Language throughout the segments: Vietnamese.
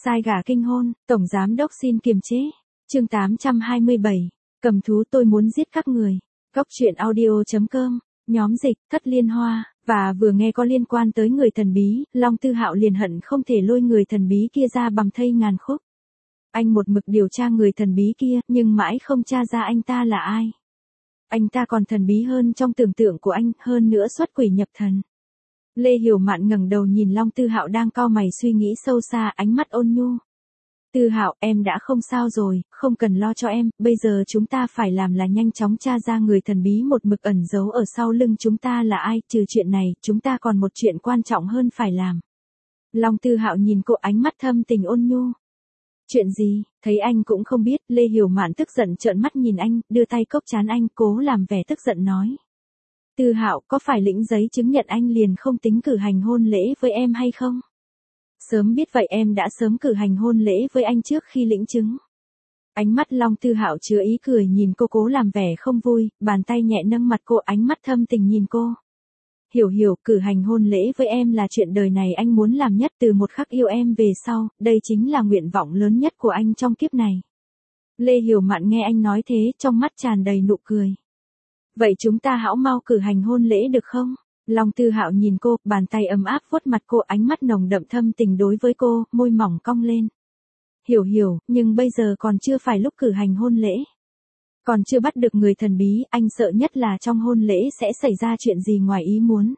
Sai gà kinh hôn, Tổng Giám Đốc xin kiềm chế. Chương 827. Cầm thú tôi muốn giết các người. Góc truyện audio.com. Nhóm dịch, Thất Liên Hoa. Và vừa nghe có liên quan tới người thần bí, Long Tư Hạo liền hận không thể lôi người thần bí kia ra bằng thây ngàn khúc. Anh một mực điều tra người thần bí kia, nhưng mãi không tra ra anh ta là ai. Anh ta còn thần bí hơn trong tưởng tượng của anh, hơn nữa xuất quỷ nhập thần. Lê Hiểu Mạn ngẩng đầu nhìn Long Tư Hạo đang cau mày suy nghĩ sâu xa, ánh mắt ôn nhu. Tư Hạo, em đã không sao rồi, không cần lo cho em, bây giờ chúng ta phải làm là nhanh chóng tra ra người thần bí một mực ẩn giấu ở sau lưng chúng ta là ai, trừ chuyện này, chúng ta còn một chuyện quan trọng hơn phải làm. Long Tư Hạo nhìn cô, ánh mắt thâm tình ôn nhu. Chuyện gì, thấy anh cũng không biết, Lê Hiểu Mạn tức giận trợn mắt nhìn anh, đưa tay cốc trán anh, cố làm vẻ tức giận nói. Tư Hạo, có phải lĩnh giấy chứng nhận anh liền không tính cử hành hôn lễ với em hay không? Sớm biết vậy em đã sớm cử hành hôn lễ với anh trước khi lĩnh chứng. Ánh mắt Long Tư Hạo chứa ý cười nhìn cô, cố làm vẻ không vui, bàn tay nhẹ nâng mặt cô, ánh mắt thâm tình nhìn cô. Hiểu, cử hành hôn lễ với em là chuyện đời này anh muốn làm nhất, từ một khắc yêu em về sau, đây chính là nguyện vọng lớn nhất của anh trong kiếp này. Lê Hiểu Mạn nghe anh nói thế, trong mắt tràn đầy nụ cười. Vậy chúng ta hãy mau cử hành hôn lễ được không? Long Tư Hạo nhìn cô, bàn tay ấm áp vuốt mặt cô, ánh mắt nồng đậm thâm tình đối với cô, môi mỏng cong lên. Hiểu, nhưng bây giờ còn chưa phải lúc cử hành hôn lễ. Còn chưa bắt được người thần bí, anh sợ nhất là trong hôn lễ sẽ xảy ra chuyện gì ngoài ý muốn.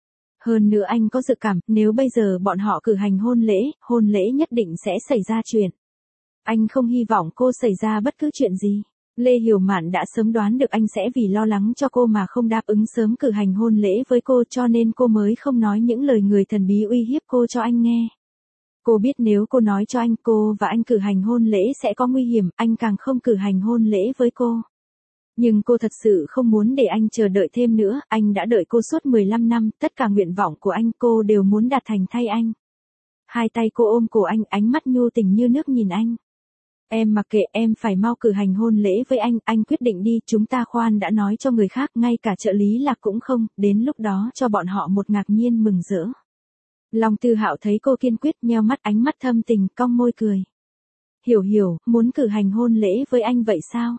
Hơn nữa anh có dự cảm, nếu bây giờ bọn họ cử hành hôn lễ nhất định sẽ xảy ra chuyện. Anh không hy vọng cô xảy ra bất cứ chuyện gì. Lê Hiểu Mạn đã sớm đoán được anh sẽ vì lo lắng cho cô mà không đáp ứng sớm cử hành hôn lễ với cô, cho nên cô mới không nói những lời người thần bí uy hiếp cô cho anh nghe. Cô biết nếu cô nói cho anh cô và anh cử hành hôn lễ sẽ có nguy hiểm, anh càng không cử hành hôn lễ với cô. Nhưng cô thật sự không muốn để anh chờ đợi thêm nữa, anh đã đợi cô suốt 15 năm, tất cả nguyện vọng của anh cô đều muốn đạt thành thay anh. Hai tay cô ôm cổ anh, ánh mắt nhu tình như nước nhìn anh. Em mặc kệ, em phải mau cử hành hôn lễ với anh quyết định đi, chúng ta khoan đã nói cho người khác, ngay cả trợ lý Lạc cũng không, đến lúc đó cho bọn họ một ngạc nhiên mừng rỡ. Long Tư Hạo thấy cô kiên quyết, nheo mắt, ánh mắt thâm tình, cong môi cười. Hiểu, muốn cử hành hôn lễ với anh vậy sao?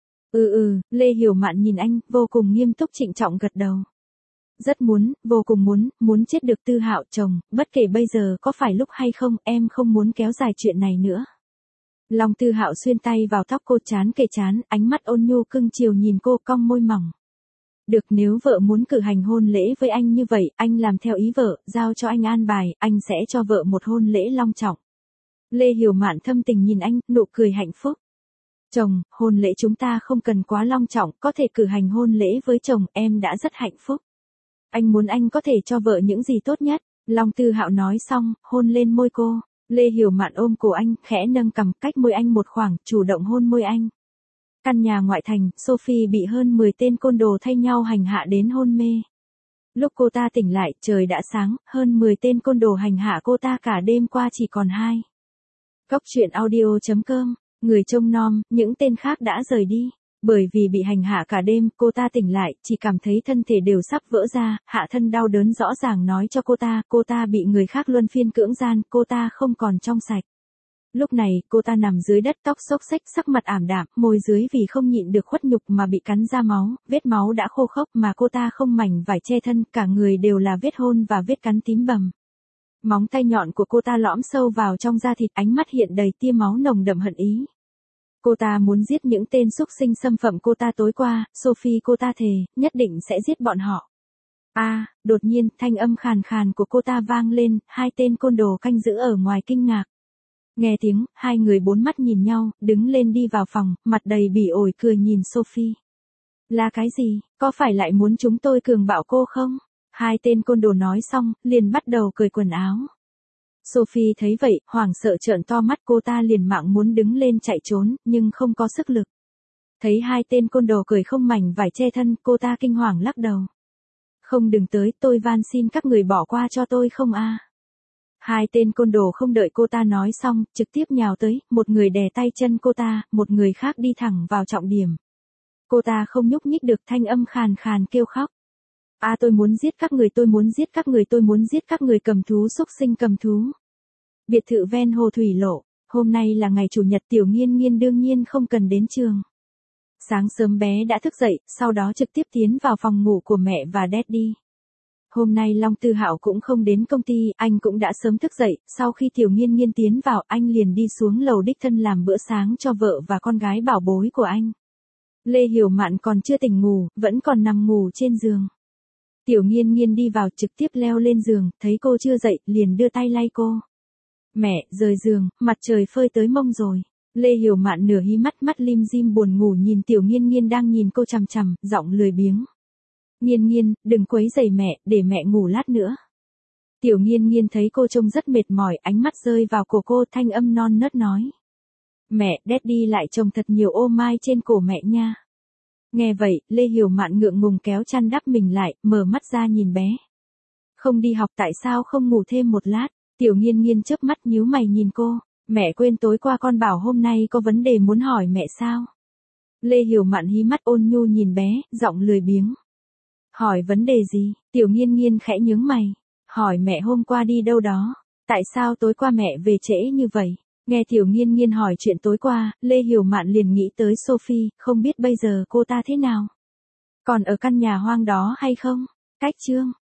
Lê Hiểu Mạn nhìn anh, vô cùng nghiêm túc trịnh trọng gật đầu. Rất muốn, vô cùng muốn chết được Tư Hạo chồng, bất kể bây giờ có phải lúc hay không, em không muốn kéo dài chuyện này nữa. Long Tư Hạo xuyên tay vào tóc cô, chán kề chán, ánh mắt ôn nhu cưng chiều nhìn cô, cong môi mỏng. Được, nếu vợ muốn cử hành hôn lễ với anh như vậy, anh làm theo ý vợ, giao cho anh an bài, anh sẽ cho vợ một hôn lễ long trọng. Lê Hiểu Mạn thâm tình nhìn anh, nụ cười hạnh phúc. Chồng, hôn lễ chúng ta không cần quá long trọng, có thể cử hành hôn lễ với chồng, em đã rất hạnh phúc. Anh muốn anh có thể cho vợ những gì tốt nhất. Long Tư Hạo nói xong, hôn lên môi cô. Lê Hiểu Mạn ôm cổ anh, khẽ nâng cằm, cách môi anh một khoảng, chủ động hôn môi anh. Căn nhà ngoại thành, Sophie bị hơn 10 tên côn đồ thay nhau hành hạ đến hôn mê. Lúc cô ta tỉnh lại, trời đã sáng, hơn 10 tên côn đồ hành hạ cô ta cả đêm qua chỉ còn 2. Góc truyện audio.com. Người trông nom, những tên khác đã rời đi. Bởi vì bị hành hạ cả đêm, cô ta tỉnh lại, chỉ cảm thấy thân thể đều sắp vỡ ra, hạ thân đau đớn rõ ràng nói cho cô ta bị người khác luân phiên cưỡng gian, cô ta không còn trong sạch. Lúc này, cô ta nằm dưới đất, tóc xốc xếch, sắc mặt ảm đạm, môi dưới vì không nhịn được khuất nhục mà bị cắn ra máu, vết máu đã khô khốc mà cô ta không mảnh vải che thân, cả người đều là vết hôn và vết cắn tím bầm. Móng tay nhọn của cô ta lõm sâu vào trong da thịt, ánh mắt hiện đầy tia máu nồng đậm hận ý. Cô ta muốn giết những tên xúc sinh xâm phạm cô ta tối qua, Sophie cô ta thề, nhất định sẽ giết bọn họ. Đột nhiên, thanh âm khàn khàn của cô ta vang lên, 2 tên côn đồ canh giữ ở ngoài kinh ngạc. Nghe tiếng, 2 người 4 mắt nhìn nhau, đứng lên đi vào phòng, mặt đầy bỉ ổi cười nhìn Sophie. Là cái gì, có phải lại muốn chúng tôi cường bạo cô không? 2 tên côn đồ nói xong, liền bắt đầu cởi quần áo. Sophie thấy vậy, hoảng sợ trợn to mắt, cô ta liền mạng muốn đứng lên chạy trốn, nhưng không có sức lực. Thấy 2 tên côn đồ cởi không mảnh vải che thân, cô ta kinh hoàng lắc đầu. Không, đừng tới, tôi van xin các người bỏ qua cho tôi không a. 2 tên côn đồ không đợi cô ta nói xong, trực tiếp nhào tới, một người đè tay chân cô ta, một người khác đi thẳng vào trọng điểm. Cô ta không nhúc nhích được, thanh âm khàn khàn kêu khóc. Tôi muốn giết các người, tôi muốn giết các người, tôi muốn giết các người, cầm thú xúc sinh cầm thú. Biệt thự ven hồ thủy lộ, hôm nay là ngày chủ nhật Tiểu Nghiên Nghiên đương nhiên không cần đến trường. Sáng sớm bé đã thức dậy, sau đó trực tiếp tiến vào phòng ngủ của mẹ và Daddy. Hôm nay Long Tư Hạo cũng không đến công ty, anh cũng đã sớm thức dậy, sau khi Tiểu Nghiên Nghiên tiến vào anh liền đi xuống lầu đích thân làm bữa sáng cho vợ và con gái bảo bối của anh. Lê Hiểu Mạn còn chưa tỉnh ngủ, vẫn còn nằm ngủ trên giường. Tiểu Nghiên Nghiên đi vào trực tiếp leo lên giường, thấy cô chưa dậy, liền đưa tay lay cô. Mẹ, rời giường, mặt trời phơi tới mông rồi. Lê Hiểu Mạn nửa hí mắt mắt lim dim buồn ngủ nhìn Tiểu Nghiên Nghiên đang nhìn cô chằm chằm, giọng lười biếng. Nghiên Nghiên, đừng quấy rầy mẹ, để mẹ ngủ lát nữa. Tiểu Nghiên Nghiên thấy cô trông rất mệt mỏi, ánh mắt rơi vào cổ cô, thanh âm non nớt nói. Mẹ, Daddy lại trồng thật nhiều ô mai trên cổ mẹ nha. Nghe vậy, Lê Hiểu Mạn ngượng ngùng kéo chăn đắp mình lại, mở mắt ra nhìn bé. Không đi học tại sao không ngủ thêm một lát? Tiểu Nghiên Nghiên chớp mắt nhíu mày nhìn cô. Mẹ quên tối qua con bảo hôm nay có vấn đề muốn hỏi mẹ sao? Lê Hiểu Mạn hí mắt ôn nhu nhìn bé, giọng lười biếng. Hỏi vấn đề gì? Tiểu Nghiên Nghiên khẽ nhướng mày. Hỏi mẹ hôm qua đi đâu đó? Tại sao tối qua mẹ về trễ như vậy? Nghe Tiểu Nghiên Nghiên hỏi chuyện tối qua, Lê Hiểu Mạn liền nghĩ tới Sophie, không biết bây giờ cô ta thế nào? Còn ở căn nhà hoang đó hay không? Cách chương